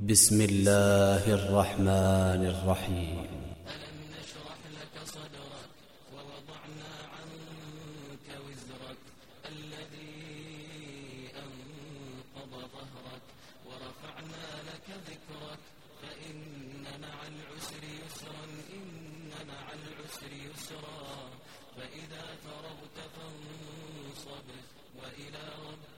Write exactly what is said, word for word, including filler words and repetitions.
بسم الله الرحمن الرحيم. ألم نشرح لك صدرك ووضعنا عنك وزرك الذي أنقض ظهرك ورفعنا لك ذكرك فإن مع العسر يسرا إن مع العسر يسرا فإذا فرغت فانصب وإلى ربك